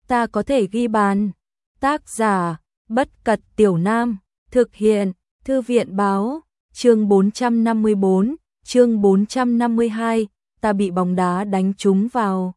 ta có thể ghi bàn. Tác giả, Bất Cật Tiểu Nam, thực hiện, Thư viện báo, chương 454, chương 452, ta bị bóng đá đánh trúng vào.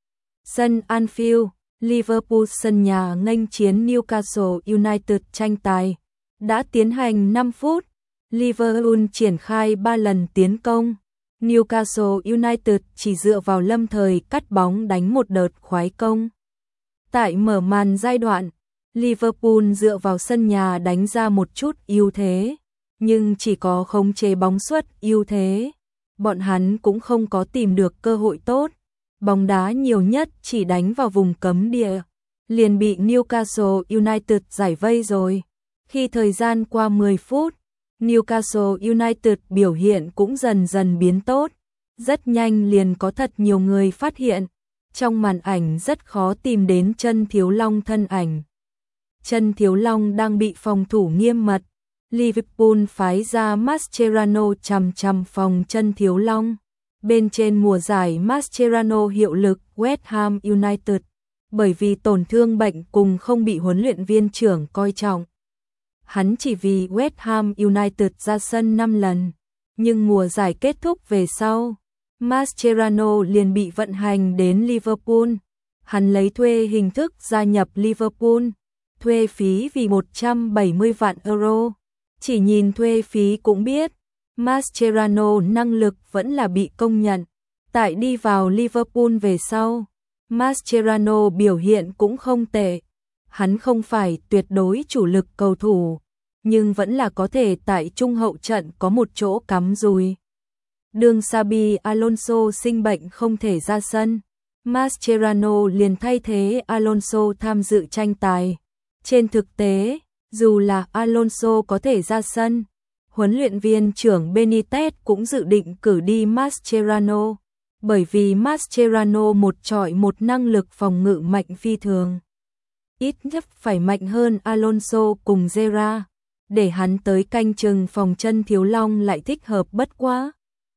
Sân Anfield, Liverpool sân nhà nghênh chiến Newcastle United tranh tài. Đã tiến hành 5 phút, Liverpool triển khai 3 lần tiến công. Newcastle United chỉ dựa vào lâm thời cắt bóng đánh một đợt khoái công. Tại mở màn giai đoạn, Liverpool dựa vào sân nhà đánh ra một chút ưu thế, nhưng chỉ có khống chế bóng suất ưu thế. Bọn hắn cũng không có tìm được cơ hội tốt. Bóng đá nhiều nhất chỉ đánh vào vùng cấm địa, liền bị Newcastle United giải vây rồi. Khi thời gian qua 10 phút, Newcastle United biểu hiện cũng dần dần biến tốt. Rất nhanh liền có thật nhiều người phát hiện, trong màn ảnh rất khó tìm đến Chân Thiếu Long thân ảnh. Chân Thiếu Long đang bị phòng thủ nghiêm mật. Liverpool phái ra Mascherano chằm phòng Chân Thiếu Long. Bên trên mùa giải Mascherano hiệu lực West Ham United, bởi vì tổn thương bệnh cùng không bị huấn luyện viên trưởng coi trọng. Hắn chỉ vì West Ham United ra sân 5 lần, nhưng mùa giải kết thúc về sau, Mascherano liền bị vận hành đến Liverpool. Hắn lấy thuê hình thức gia nhập Liverpool, thuê phí vì 170 vạn euro. Chỉ nhìn thuê phí cũng biết, Mascherano năng lực vẫn là bị công nhận. Tại đi vào Liverpool về sau, Mascherano biểu hiện cũng không tệ. Hắn không phải tuyệt đối chủ lực cầu thủ, nhưng vẫn là có thể tại trung hậu trận có một chỗ cắm dùi. Đường Xabi Alonso sinh bệnh không thể ra sân, Mascherano liền thay thế Alonso tham dự tranh tài. Trên thực tế, dù là Alonso có thể ra sân, huấn luyện viên trưởng Benitez cũng dự định cử đi Mascherano, bởi vì Mascherano một trọi một năng lực phòng ngự mạnh phi thường. Ít nhất phải mạnh hơn Alonso cùng Gerrard, để hắn tới canh chừng phòng Chân Thiếu Long lại thích hợp bất quá.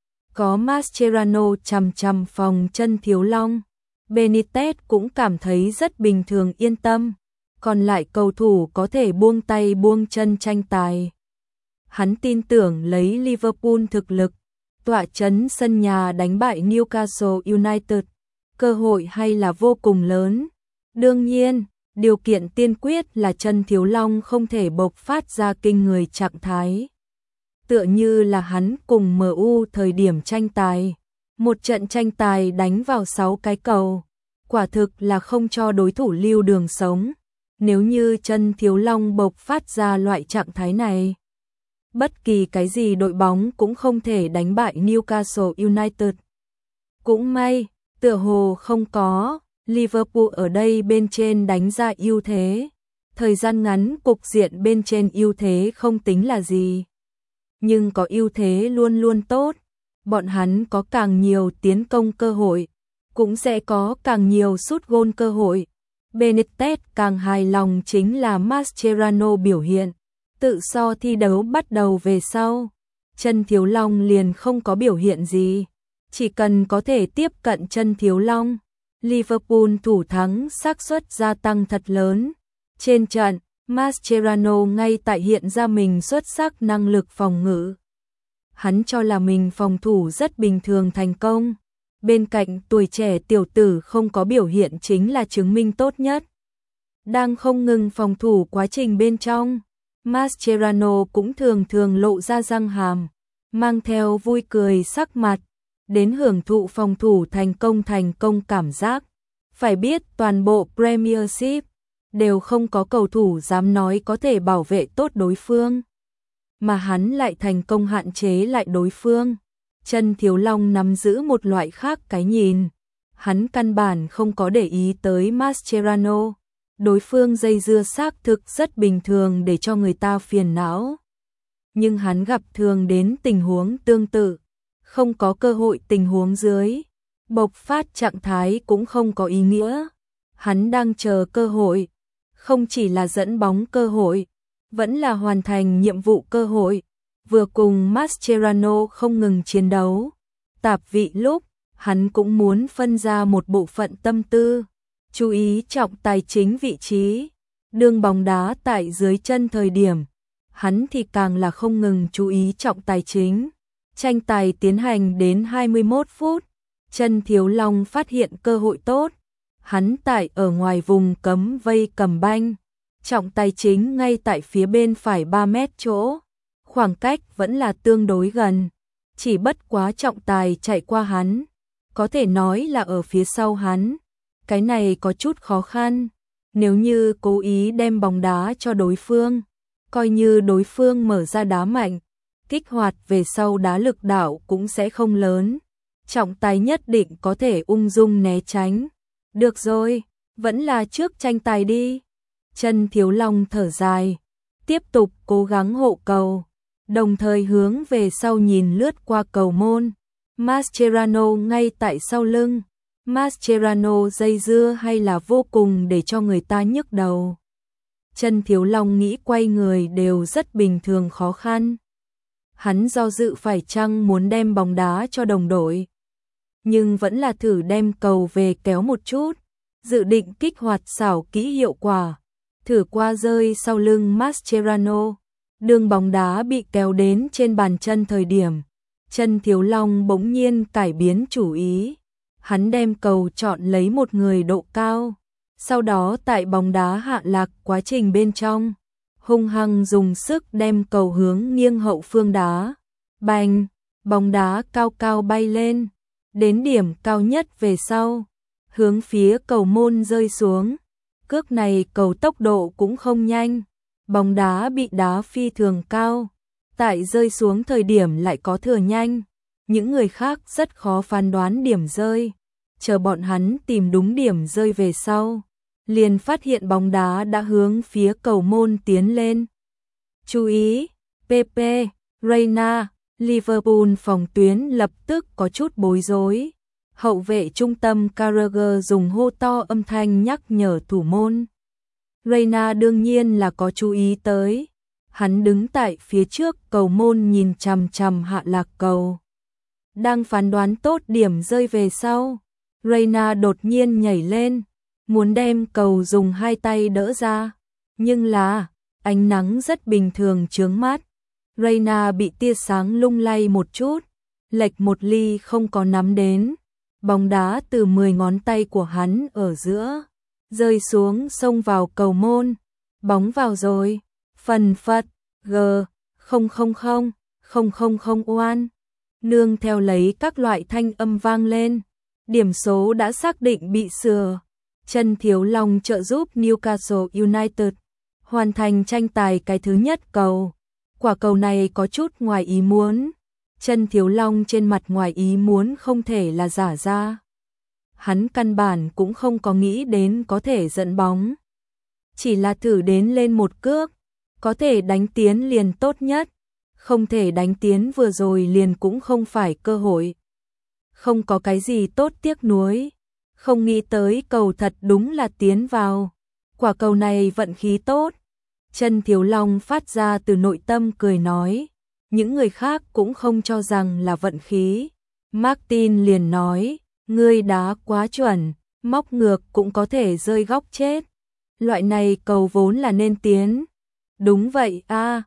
Có Mascherano chằm phòng Chân Thiếu Long, Benitez cũng cảm thấy rất bình thường yên tâm, còn lại cầu thủ có thể buông tay buông chân tranh tài. Hắn tin tưởng lấy Liverpool thực lực, tọa trấn sân nhà đánh bại Newcastle United, cơ hội hay là vô cùng lớn. Đương nhiên, điều kiện tiên quyết là Chân Thiếu Long không thể bộc phát ra kinh người trạng thái. Tựa như là hắn cùng MU thời điểm tranh tài, một trận tranh tài đánh vào 6 cái cầu, quả thực là không cho đối thủ lưu đường sống. Nếu như Chân Thiếu Long bộc phát ra loại trạng thái này, bất kỳ cái gì đội bóng cũng không thể đánh bại Newcastle United. Cũng may, tựa hồ không có, Liverpool ở đây bên trên đánh ra ưu thế. Thời gian ngắn cục diện bên trên ưu thế không tính là gì. Nhưng có ưu thế luôn luôn tốt. Bọn hắn có càng nhiều tiến công cơ hội, cũng sẽ có càng nhiều sút gôn cơ hội. Benitez càng hài lòng chính là Mascherano biểu hiện. Tự so thi đấu bắt đầu về sau, Chân Thiếu Long liền không có biểu hiện gì. Chỉ cần có thể tiếp cận Chân Thiếu Long, Liverpool thủ thắng xác suất gia tăng thật lớn. Trên trận, Mascherano ngay tại hiện ra mình xuất sắc năng lực phòng ngự. Hắn cho là mình phòng thủ rất bình thường thành công. Bên cạnh tuổi trẻ tiểu tử không có biểu hiện chính là chứng minh tốt nhất. Đang không ngừng phòng thủ quá trình bên trong, Mascherano cũng thường lộ ra răng hàm, mang theo vui cười sắc mặt, đến hưởng thụ phòng thủ thành công cảm giác. Phải biết toàn bộ Premiership đều không có cầu thủ dám nói có thể bảo vệ tốt đối phương, mà hắn lại thành công hạn chế lại đối phương. Chân Thiếu Long nắm giữ một loại khác cái nhìn, hắn căn bản không có để ý tới Mascherano. Đối phương dây dưa xác thực rất bình thường để cho người ta phiền não. Nhưng hắn gặp thường đến tình huống tương tự, không có cơ hội tình huống dưới, bộc phát trạng thái cũng không có ý nghĩa. Hắn đang chờ cơ hội, không chỉ là dẫn bóng cơ hội, vẫn là hoàn thành nhiệm vụ cơ hội. Vừa cùng Mascherano không ngừng chiến đấu, tạp vị lúc, hắn cũng muốn phân ra một bộ phận tâm tư. chú ý trọng tài chính vị trí, đường bóng đá tại dưới chân thời điểm. Hắn thì càng là không ngừng chú ý trọng tài chính. Tranh tài tiến hành đến 21 phút, Trần Thiếu Long phát hiện cơ hội tốt. Hắn tại ở ngoài vùng cấm vây cầm banh, trọng tài chính ngay tại phía bên phải 3 mét chỗ. Khoảng cách vẫn là tương đối gần, chỉ bất quá trọng tài chạy qua hắn, có thể nói là ở phía sau hắn. Cái này có chút khó khăn, nếu như cố ý đem bóng đá cho đối phương, coi như đối phương mở ra đá mạnh, kích hoạt về sau đá lực đạo cũng sẽ không lớn. Trọng tài nhất định có thể ung dung né tránh. Được rồi, vẫn là trước tranh tài đi. Trần Thiếu Long thở dài, tiếp tục cố gắng hộ cầu, đồng thời hướng về sau nhìn lướt qua cầu môn. Mascherano ngay tại sau lưng. Mascherano dây dưa hay là vô cùng để cho người ta nhức đầu. Trần Thiếu Long nghĩ quay người đều rất bình thường khó khăn. Hắn do dự phải chăng muốn đem bóng đá cho đồng đội, nhưng vẫn là thử đem cầu về kéo một chút, dự định kích hoạt xảo kỹ hiệu quả. Thử qua rơi sau lưng Mascherano, đường bóng đá bị kéo đến trên bàn chân thời điểm. Trần Thiếu Long bỗng nhiên cải biến chủ ý. Hắn đem cầu chọn lấy một người độ cao, sau đó tại bóng đá hạ lạc quá trình bên trong, hung hăng dùng sức đem cầu hướng nghiêng hậu phương đá. Bành, bóng đá cao cao bay lên, đến điểm cao nhất về sau, hướng phía cầu môn rơi xuống. Cước này cầu tốc độ cũng không nhanh, bóng đá bị đá phi thường cao, tại rơi xuống thời điểm lại có thừa nhanh. Những người khác rất khó phán đoán điểm rơi, chờ bọn hắn tìm đúng điểm rơi về sau, liền phát hiện bóng đá đã hướng phía cầu môn tiến lên. Chú ý, Pepe, Reina, Liverpool phòng tuyến lập tức có chút bối rối. Hậu vệ trung tâm Carragher dùng hô to âm thanh nhắc nhở thủ môn. Reina đương nhiên là có chú ý tới. Hắn đứng tại phía trước cầu môn nhìn chằm chằm hạ lạc cầu. Đang phán đoán tốt điểm rơi về sau, Reina đột nhiên nhảy lên, muốn đem cầu dùng hai tay đỡ ra. Nhưng là, ánh nắng rất bình thường chướng mắt. Reina bị tia sáng lung lay một chút, lệch một ly không có nắm đến. Bóng đá từ 10 ngón tay của hắn ở giữa, rơi xuống xông vào cầu môn. Bóng vào rồi, phần phật, G000001. Nương theo lấy các loại thanh âm vang lên, điểm số đã xác định bị sửa. Trần Thiếu Long trợ giúp Newcastle United hoàn thành tranh tài cái thứ nhất cầu. Quả cầu này có chút ngoài ý muốn. Trần Thiếu Long trên mặt ngoài ý muốn không thể là giả ra. Hắn căn bản cũng không có nghĩ đến có thể dẫn bóng. Chỉ là thử đến lên một cước, có thể đánh tiến liền tốt nhất. Không thể đánh tiến vừa rồi liền cũng không phải cơ hội. Không có cái gì tốt tiếc nuối. Không nghĩ tới cầu thật đúng là tiến vào. Quả cầu này vận khí tốt. Trần Thiếu Long phát ra từ nội tâm cười nói. Những người khác cũng không cho rằng là vận khí. Martin liền nói, ngươi đá quá chuẩn, móc ngược cũng có thể rơi góc chết. Loại này cầu vốn là nên tiến. Đúng vậy a,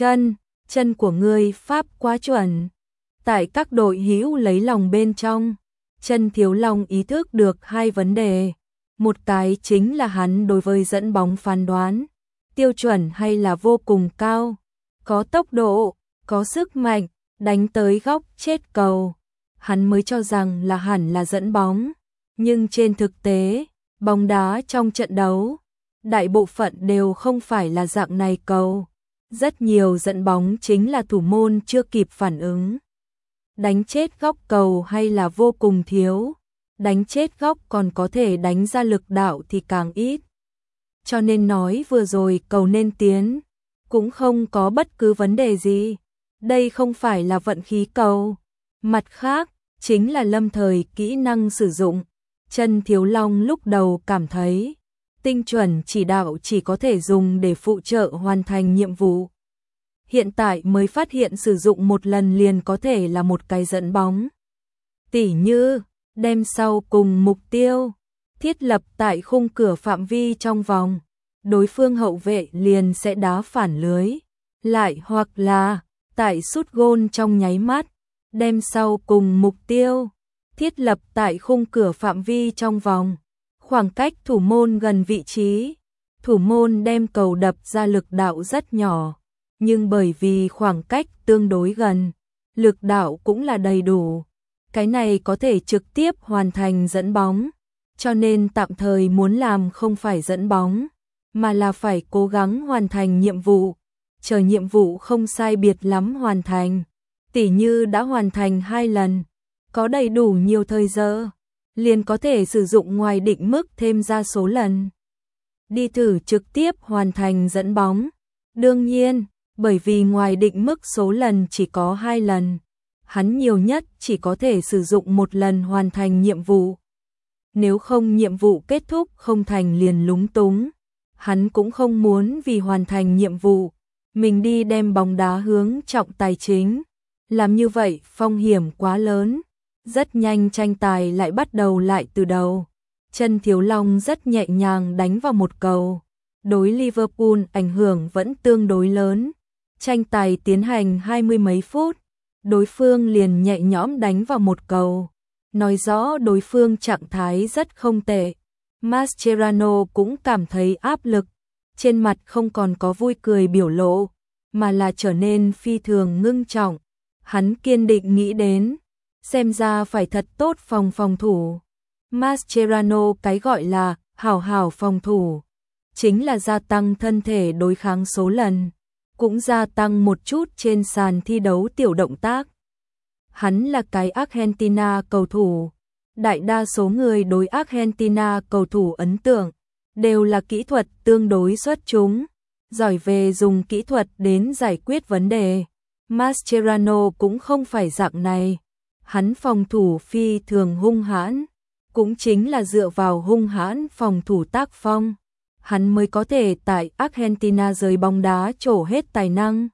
chân của ngươi pháp quá chuẩn. Tại các đội hữu lấy lòng bên trong, Trần Thiếu Long ý thức được hai vấn đề. Một cái chính là hắn đối với dẫn bóng phán đoán, tiêu chuẩn hay là vô cùng cao, có tốc độ, có sức mạnh, đánh tới góc chết cầu. Hắn mới cho rằng là hẳn là dẫn bóng, nhưng trên thực tế, bóng đá trong trận đấu, đại bộ phận đều không phải là dạng này cầu. Rất nhiều dẫn bóng chính là thủ môn chưa kịp phản ứng. Đánh chết góc cầu hay là vô cùng thiếu, đánh chết góc còn có thể đánh ra lực đạo thì càng ít. Cho nên nói vừa rồi cầu nên tiến, cũng không có bất cứ vấn đề gì. Đây không phải là vận khí cầu. Mặt khác, chính là lâm thời kỹ năng sử dụng. Trần Thiếu Long lúc đầu cảm thấy, tinh chuẩn chỉ đạo chỉ có thể dùng để phụ trợ hoàn thành nhiệm vụ. Hiện tại mới phát hiện sử dụng một lần liền có thể là một cái dẫn bóng. Tỉ như, đem sau cùng mục tiêu, thiết lập tại khung cửa phạm vi trong vòng, đối phương hậu vệ liền sẽ đá phản lưới, lại hoặc là tại sút gôn trong nháy mắt, đem sau cùng mục tiêu, thiết lập tại khung cửa phạm vi trong vòng, khoảng cách thủ môn gần vị trí, thủ môn đem cầu đập ra lực đạo rất nhỏ, nhưng bởi vì khoảng cách tương đối gần, lực đạo cũng là đầy đủ. Cái này có thể trực tiếp hoàn thành dẫn bóng, cho nên tạm thời muốn làm không phải dẫn bóng, mà là phải cố gắng hoàn thành nhiệm vụ, chờ nhiệm vụ không sai biệt lắm hoàn thành. Tỉ như đã hoàn thành 2 lần, có đầy đủ nhiều thời giờ, liền có thể sử dụng ngoài định mức thêm ra số lần. Đi thử trực tiếp hoàn thành dẫn bóng. Đương nhiên, bởi vì ngoài định mức số lần chỉ có 2 lần, hắn nhiều nhất chỉ có thể sử dụng 1 lần hoàn thành nhiệm vụ. Nếu không nhiệm vụ kết thúc không thành liền lúng túng. Hắn cũng không muốn vì hoàn thành nhiệm vụ, mình đi đem bóng đá hướng trọng tài chính. Làm như vậy phong hiểm quá lớn. Rất nhanh tranh tài lại bắt đầu lại từ đầu. Trần Thiếu Long rất nhẹ nhàng đánh vào một cầu. Đối Liverpool ảnh hưởng vẫn tương đối lớn. Tranh tài tiến hành 20 mấy phút, đối phương liền nhẹ nhõm đánh vào một cầu. Nói rõ đối phương trạng thái rất không tệ. Mascherano cũng cảm thấy áp lực, trên mặt không còn có vui cười biểu lộ, mà là trở nên phi thường ngưng trọng. Hắn kiên định nghĩ đến, xem ra phải thật tốt phòng thủ. Mascherano cái gọi là hảo phòng thủ, chính là gia tăng thân thể đối kháng số lần, cũng gia tăng một chút trên sàn thi đấu tiểu động tác. Hắn là cái Argentina cầu thủ. Đại đa số người đối Argentina cầu thủ ấn tượng đều là kỹ thuật tương đối xuất chúng, giỏi về dùng kỹ thuật đến giải quyết vấn đề. Mascherano cũng không phải dạng này. Hắn phòng thủ phi thường hung hãn, cũng chính là dựa vào hung hãn phòng thủ tác phong, hắn mới có thể tại Argentina giới bóng đá trổ hết tài năng.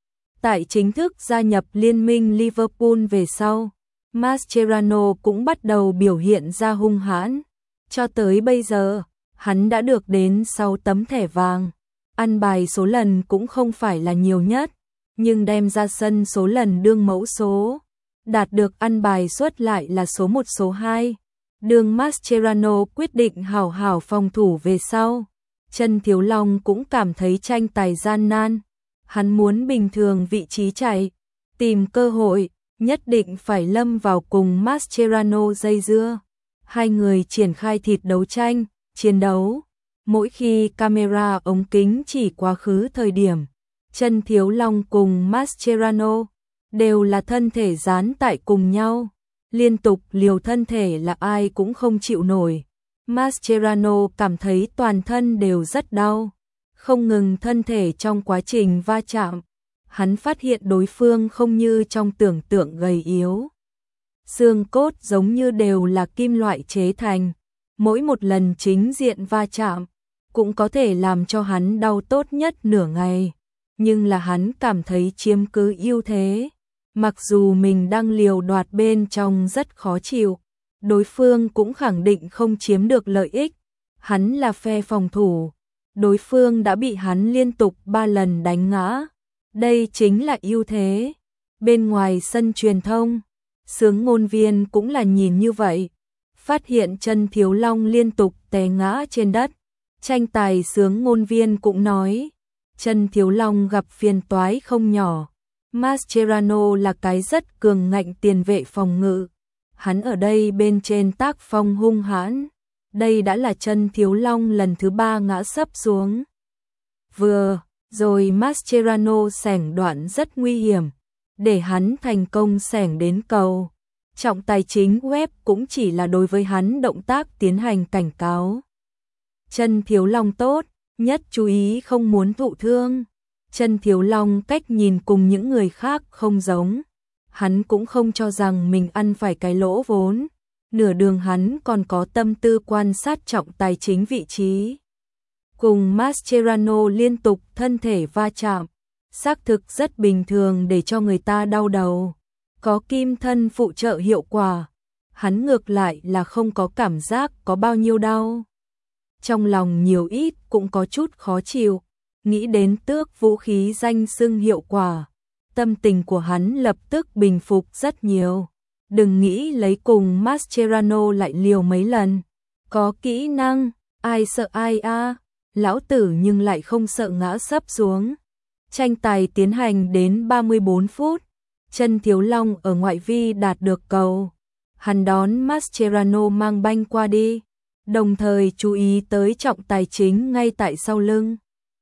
Tại chính thức gia nhập liên minh Liverpool về sau, Mascherano cũng bắt đầu biểu hiện ra hung hãn. Cho tới bây giờ, hắn đã được đến 6 tấm thẻ vàng. Ăn bài số lần cũng không phải là nhiều nhất, nhưng đem ra sân số lần đương mẫu số. Đạt được ăn bài suất lại là số 1 số 2. Đường Mascherano quyết định hảo phòng thủ về sau. Trần Thiếu Long cũng cảm thấy tranh tài gian nan. Hắn muốn bình thường vị trí chạy, tìm cơ hội, nhất định phải lâm vào cùng Mascherano dây dưa. Hai người triển khai thịt đấu tranh, chiến đấu. Mỗi khi camera ống kính chỉ quá khứ thời điểm, Trần Thiếu Long cùng Mascherano đều là thân thể dán tại cùng nhau, liên tục liều thân thể là ai cũng không chịu nổi. Mascherano cảm thấy toàn thân đều rất đau, không ngừng thân thể trong quá trình va chạm. Hắn phát hiện đối phương không như trong tưởng tượng gầy yếu. Xương cốt giống như đều là kim loại chế thành, mỗi một lần chính diện va chạm cũng có thể làm cho hắn đau tốt nhất nửa ngày. Nhưng là hắn cảm thấy chiếm cứ ưu thế. Mặc dù mình đang liều đoạt bên trong rất khó chịu, đối phương cũng khẳng định không chiếm được lợi ích. Hắn là phe phòng thủ, đối phương đã bị hắn liên tục 3 lần đánh ngã. Đây chính là ưu thế. Bên ngoài sân truyền thông, xướng ngôn viên cũng là nhìn như vậy. Phát hiện Trần Thiếu Long liên tục té ngã trên đất. Tranh tài xướng ngôn viên cũng nói, Trần Thiếu Long gặp phiền toái không nhỏ. Mascherano là cái rất cường ngạnh tiền vệ phòng ngự. Hắn ở đây bên trên tác phong hung hãn. Đây đã là Trần Thiếu Long lần thứ 3 ngã sấp xuống. Vừa rồi Mascherano xẻng đoạn rất nguy hiểm, để hắn thành công xẻng đến cầu. Trọng tài chính web cũng chỉ là đối với hắn động tác tiến hành cảnh cáo. Trần Thiếu Long tốt, nhất chú ý không muốn thụ thương. Trần Thiếu Long cách nhìn cùng những người khác không giống. Hắn cũng không cho rằng mình ăn phải cái lỗ vốn. Nửa đường hắn còn có tâm tư quan sát trọng tài chính vị trí. Cùng Mascherano liên tục thân thể va chạm, xác thực rất bình thường để cho người ta đau đầu. Có kim thân phụ trợ hiệu quả, hắn ngược lại là không có cảm giác có bao nhiêu đau. Trong lòng nhiều ít cũng có chút khó chịu, nghĩ đến tước vũ khí danh xưng hiệu quả, tâm tình của hắn lập tức bình phục rất nhiều. Đừng nghĩ lấy cùng Mascherano lại liều mấy lần, có kỹ năng, ai sợ ai a, lão tử nhưng lại không sợ ngã sấp xuống. Tranh tài tiến hành đến 34 phút, Chân Thiếu Long ở ngoại vi đạt được cầu. Hắn đón Mascherano mang banh qua đi, đồng thời chú ý tới trọng tài chính ngay tại sau lưng.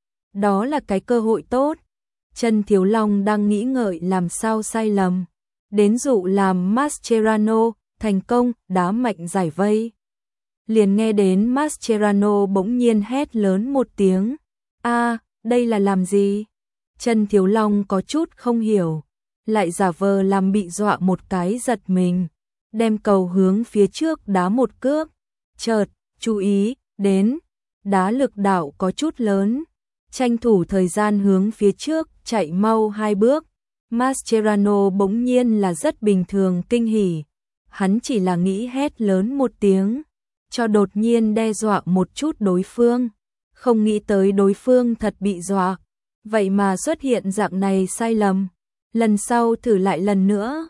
Đó là cái cơ hội tốt. Chân Thiếu Long đang nghĩ ngợi làm sao sai lầm, đến dụ làm Mascherano thành công đá mạnh giải vây. Liền nghe đến Mascherano bỗng nhiên hét lớn một tiếng. A, đây là làm gì? Chân Thiếu Long có chút không hiểu, lại giả vờ làm bị dọa một cái giật mình, đem cầu hướng phía trước đá một cước. Chợt, chú ý, đến, đá lực đạo có chút lớn, tranh thủ thời gian hướng phía trước, chạy mau 2 bước. Mascherano bỗng nhiên là rất bình thường kinh hỉ, hắn chỉ là nghĩ hét lớn một tiếng, cho đột nhiên đe dọa một chút đối phương, không nghĩ tới đối phương thật bị dọa, vậy mà xuất hiện dạng này sai lầm, lần sau thử lại lần nữa.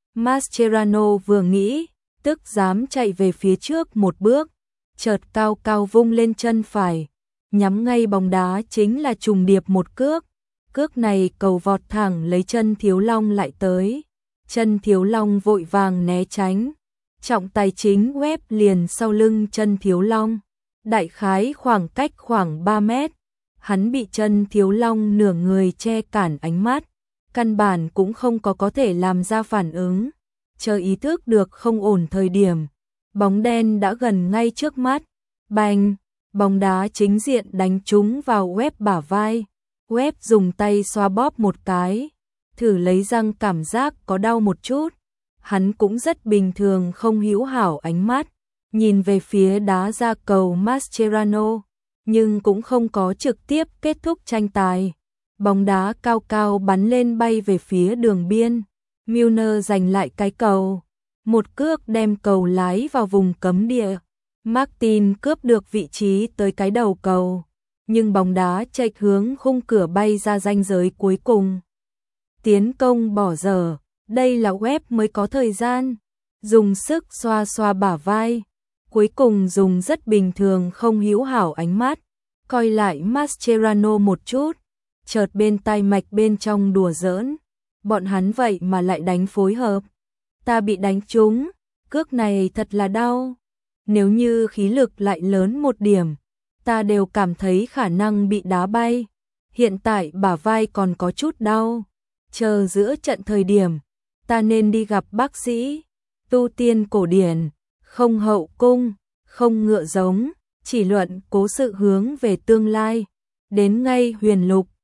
Mascherano vừa nghĩ, tức dám chạy về phía trước một bước, chợt cao cao vung lên chân phải, nhắm ngay bóng đá chính là trùng điệp một cước. Cước này cầu vọt thẳng lấy Chân Thiếu Long lại tới. Chân Thiếu Long vội vàng né tránh. Trọng tài chính web liền sau lưng Chân Thiếu Long, đại khái khoảng cách khoảng 3 mét. Hắn bị Chân Thiếu Long nửa người che cản ánh mắt, căn bản cũng không có thể làm ra phản ứng. Chờ ý thức được không ổn thời điểm, bóng đen đã gần ngay trước mắt. Bành, bóng đá chính diện đánh trúng vào web bả vai. Web dùng tay xoa bóp một cái, thử lấy răng cảm giác có đau một chút. Hắn cũng rất bình thường không hữu hảo ánh mắt, nhìn về phía đá ra cầu Mascherano, nhưng cũng không có trực tiếp kết thúc tranh tài. Bóng đá cao cao bắn lên bay về phía đường biên, Milner giành lại cái cầu, một cước đem cầu lái vào vùng cấm địa. Martin cướp được vị trí tới cái đầu cầu, nhưng bóng đá chệch hướng khung cửa bay ra ranh giới cuối cùng. Tiến công bỏ dở, đây là web mới có thời gian, dùng sức xoa xoa bả vai, cuối cùng dùng rất bình thường không hữu hảo ánh mắt, coi lại Mascherano một chút, chợt bên tai mạch bên trong đùa giỡn, bọn hắn vậy mà lại đánh phối hợp. Ta bị đánh trúng, cước này thật là đau, nếu như khí lực lại lớn một điểm, ta đều cảm thấy khả năng bị đá bay. Hiện tại bả vai còn có chút đau, chờ giữa trận thời điểm, ta nên đi gặp bác sĩ. Tu tiên cổ điển, không hậu cung, không ngựa giống, chỉ luận cố sự hướng về tương lai. Đến ngay huyền lục,